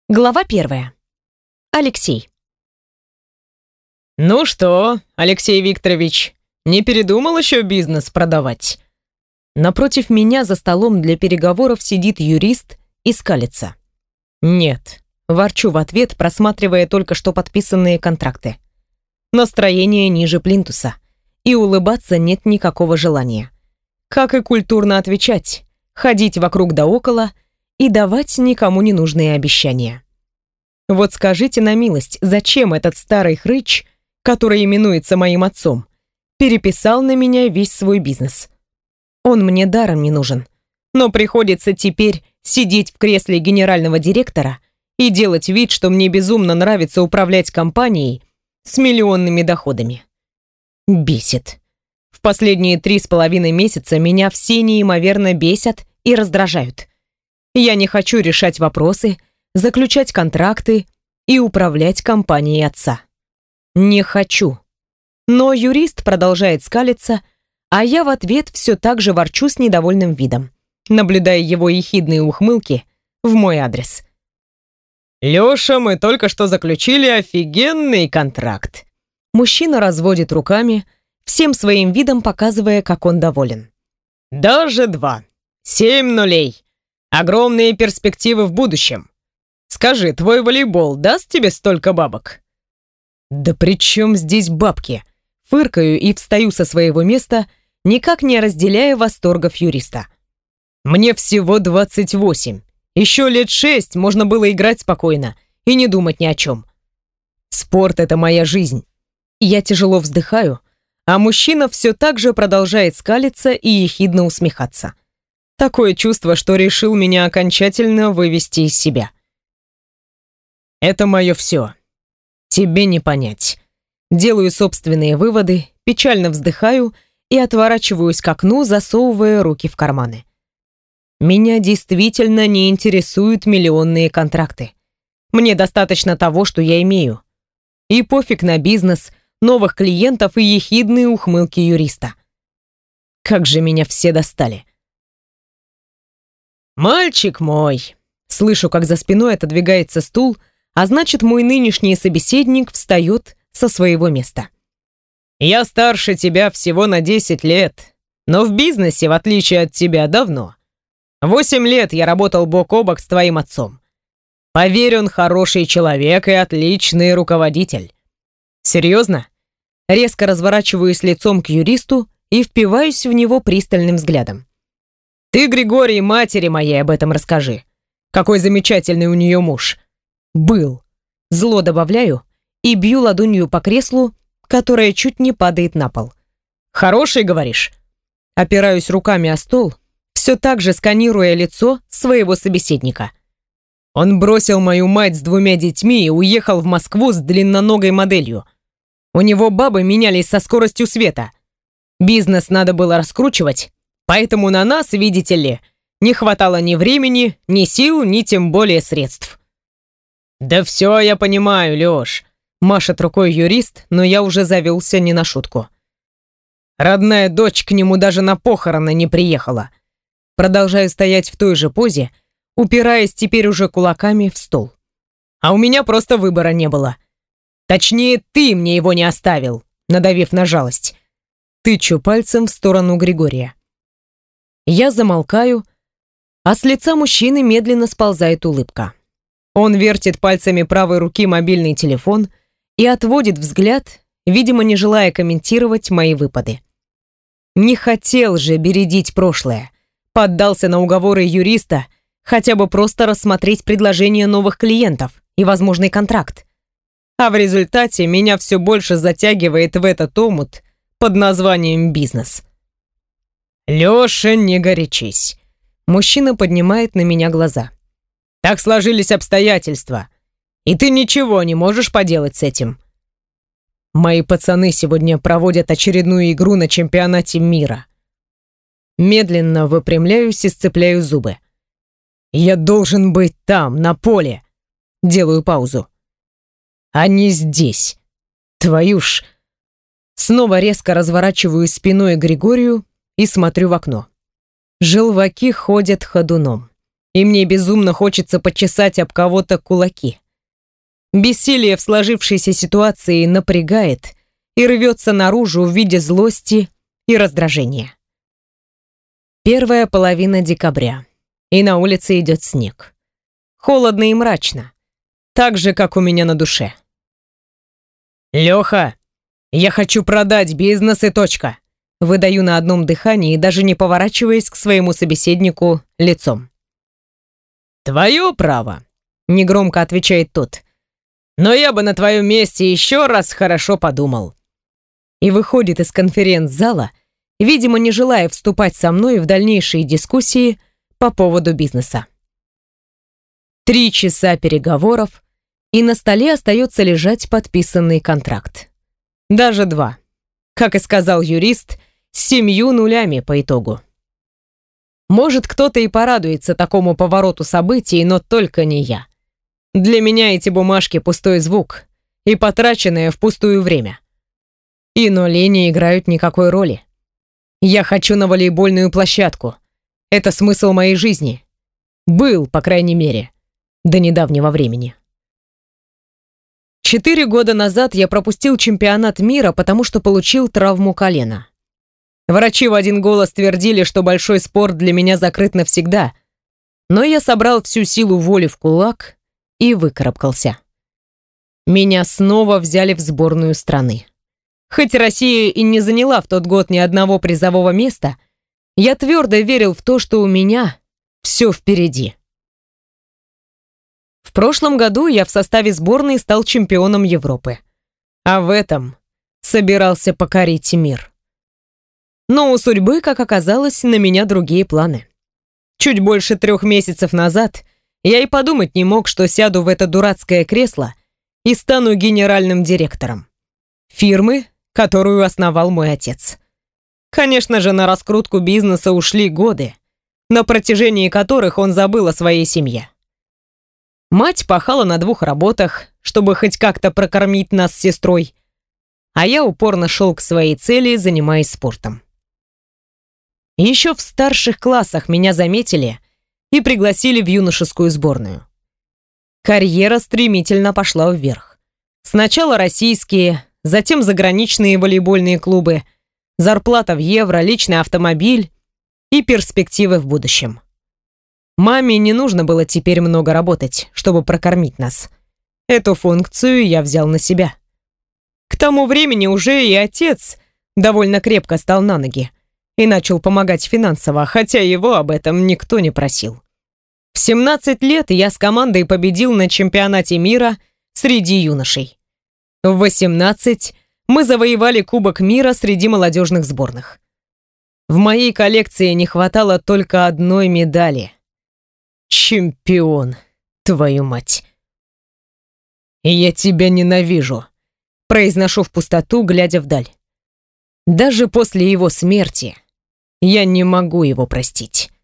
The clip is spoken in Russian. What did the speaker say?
Глава 1. Алексей. Ну что, Алексей Викторович, не передумал еще бизнес продавать? Напротив меня за столом для переговоров сидит юрист и скалится. Нет, ворчу в ответ, просматривая только что подписанные контракты. Настроение ниже плинтуса, и улыбаться нет никакого желания. Как и культурно отвечать, ходить вокруг да около и давать никому ненужные обещания. Вот скажите на милость, зачем этот старый хрыч, который именуется моим отцом, переписал на меня весь свой бизнес? Он мне даром не нужен, но приходится теперь сидеть в кресле генерального директора и делать вид, что мне безумно нравится управлять компанией с миллионными доходами. Бесит. В последние 3,5 месяца меня все неимоверно бесят и раздражают. Я не хочу решать вопросы, заключать контракты и управлять компанией отца. Не хочу. Но юрист продолжает скалиться, а я в ответ все так же ворчу с недовольным видом, наблюдая его ехидные ухмылки в мой адрес. «Леша, мы только что заключили офигенный контракт». Мужчина разводит руками, всем своим видом показывая, как он доволен. «Даже 2. 7 нулей. Огромные перспективы в будущем. Скажи, твой волейбол даст тебе столько бабок?» «Да при чем здесь бабки?» Фыркаю и встаю со своего места, никак не разделяя восторгов юриста. «Мне всего 28. Еще лет 6 можно было играть спокойно и не думать ни о чем. Спорт — это моя жизнь». Я тяжело вздыхаю, а мужчина все так же продолжает скалиться и ехидно усмехаться. Такое чувство, что решил меня окончательно вывести из себя. «Это мое все. Тебе не понять». Делаю собственные выводы, печально вздыхаю и отворачиваюсь к окну, засовывая руки в карманы. Меня действительно не интересуют миллионные контракты. Мне достаточно того, что я имею. И пофиг на бизнес, новых клиентов и ехидные ухмылки юриста. Как же меня все достали. «Мальчик мой!» Слышу, как за спиной отодвигается стул, а значит, мой нынешний собеседник встает со своего места. «Я старше тебя всего на 10 лет, но в бизнесе, в отличие от тебя, давно. 8 лет я работал бок о бок с твоим отцом. Поверь, он хороший человек и отличный руководитель. Серьезно?» Резко разворачиваюсь лицом к юристу и впиваюсь в него пристальным взглядом. «Ты, Григорий, матери моей об этом расскажи. Какой замечательный у нее муж. Был». Зло добавляю и бью ладонью по креслу, которое чуть не падает на пол. «Хороший, говоришь?» Опираюсь руками о стол, все так же сканируя лицо своего собеседника. Он бросил мою мать с 2 детьми и уехал в Москву с длинноногой моделью. У него бабы менялись со скоростью света. Бизнес надо было раскручивать, поэтому на нас, видите ли, не хватало ни времени, ни сил, ни тем более средств. «Да все я понимаю, Леш», — машет рукой юрист, но я уже завелся не на шутку. Родная дочь к нему даже на похороны не приехала. Продолжаю стоять в той же позе, упираясь теперь уже кулаками в стол. А у меня просто выбора не было. Точнее, ты мне его не оставил, надавив на жалость. Тычу пальцем в сторону Григория. Я замолкаю, а с лица мужчины медленно сползает улыбка. Он вертит пальцами правой руки мобильный телефон и отводит взгляд, видимо, не желая комментировать мои выпады. Не хотел же бередить прошлое. Поддался на уговоры юриста, хотя бы просто рассмотреть предложение новых клиентов и возможный контракт. А в результате меня все больше затягивает в этот омут под названием «бизнес». «Леша, не горячись». Мужчина поднимает на меня глаза. «Так сложились обстоятельства, и ты ничего не можешь поделать с этим. Мои пацаны сегодня проводят очередную игру на чемпионате мира». Медленно выпрямляюсь и сцепляю зубы. «Я должен быть там, на поле». Делаю паузу. «А не здесь. Твою ж...» Снова резко разворачиваюсь спиной к Григорию и смотрю в окно. Желваки ходят ходуном. и мне безумно хочется почесать об кого-то кулаки. Бессилие в сложившейся ситуации напрягает и рвется наружу в виде злости и раздражения. Первая половина декабря, и на улице идет снег. Холодно и мрачно, так же, как у меня на душе. «Леха, я хочу продать бизнес и точка!» Выдаю на одном дыхании, даже не поворачиваясь к своему собеседнику лицом. «Твое право», — негромко отвечает тот. «Но я бы на твоем месте еще раз хорошо подумал». И выходит из конференц-зала, видимо, не желая вступать со мной в дальнейшие дискуссии по поводу бизнеса. 3 часа переговоров, и на столе остается лежать подписанный контракт. Даже 2. Как и сказал юрист, с 7 нулями по итогу. Может, кто-то и порадуется такому повороту событий, но только не я. Для меня эти бумажки пустой звук и потраченное впустую время. И нули не играют никакой роли. Я хочу на волейбольную площадку. Это смысл моей жизни. Был, по крайней мере, до недавнего времени. 4 года назад я пропустил чемпионат мира, потому что получил травму колена. Врачи в один голос твердили, что большой спорт для меня закрыт навсегда, но я собрал всю силу воли в кулак и выкарабкался. Меня снова взяли в сборную страны. Хоть Россия и не заняла в тот год ни одного призового места, я твердо верил в то, что у меня все впереди. В прошлом году я в составе сборной стал чемпионом Европы, а в этом собирался покорить мир. Но у судьбы, как оказалось, на меня другие планы. Чуть больше 3 месяцев назад я и подумать не мог, что сяду в это дурацкое кресло и стану генеральным директором фирмы, которую основал мой отец. Конечно же, на раскрутку бизнеса ушли годы, на протяжении которых он забыл о своей семье. Мать пахала на 2 работах, чтобы хоть как-то прокормить нас с сестрой, а я упорно шел к своей цели, занимаясь спортом. Еще в старших классах меня заметили и пригласили в юношескую сборную. Карьера стремительно пошла вверх. Сначала российские, затем заграничные волейбольные клубы, зарплата в евро, личный автомобиль и перспективы в будущем. Маме не нужно было теперь много работать, чтобы прокормить нас. Эту функцию я взял на себя. К тому времени уже и отец довольно крепко стал на ноги и начал помогать финансово, хотя его об этом никто не просил. В 17 лет я с командой победил на чемпионате мира среди юношей. В 18 мы завоевали Кубок мира среди молодежных сборных. В моей коллекции не хватало только одной медали. Чемпион, твою мать. «Я тебя ненавижу», — произношу в пустоту, глядя вдаль. Даже после его смерти я не могу его простить.